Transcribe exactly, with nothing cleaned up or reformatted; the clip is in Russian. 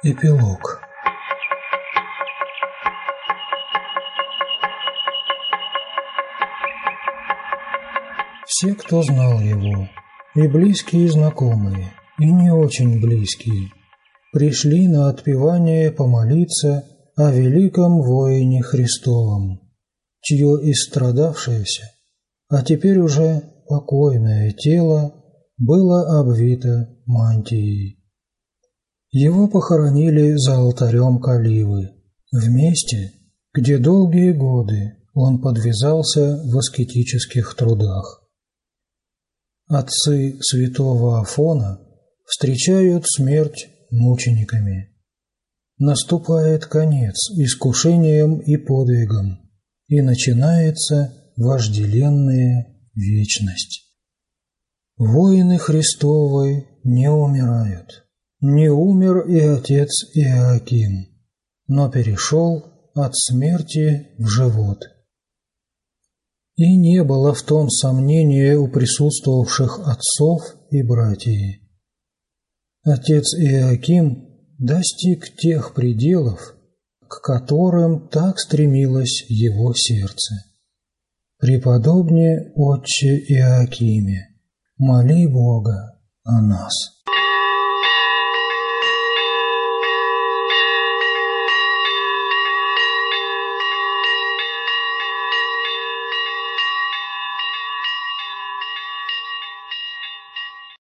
Эпилог. Все, кто знал его, и близкие, и знакомые, и не очень близкие, пришли на отпевание помолиться о великом воине Христовом, чье истрадавшееся, а теперь уже покойное тело было обвито мантией. Его похоронили за алтарем Каливы, в месте, где долгие годы он подвязался в аскетических трудах. Отцы святого Афона встречают смерть мучениками. Наступает конец искушениям и подвигам, и начинается вожделенная вечность. Воины Христовы не умирают. Не умер и отец Иоаким, но перешел от смерти в живот. И не было в том сомнения у присутствовавших отцов и братьев. Отец Иоаким достиг тех пределов, к которым так стремилось его сердце. Преподобне отче Иоакиме, моли Бога о нас.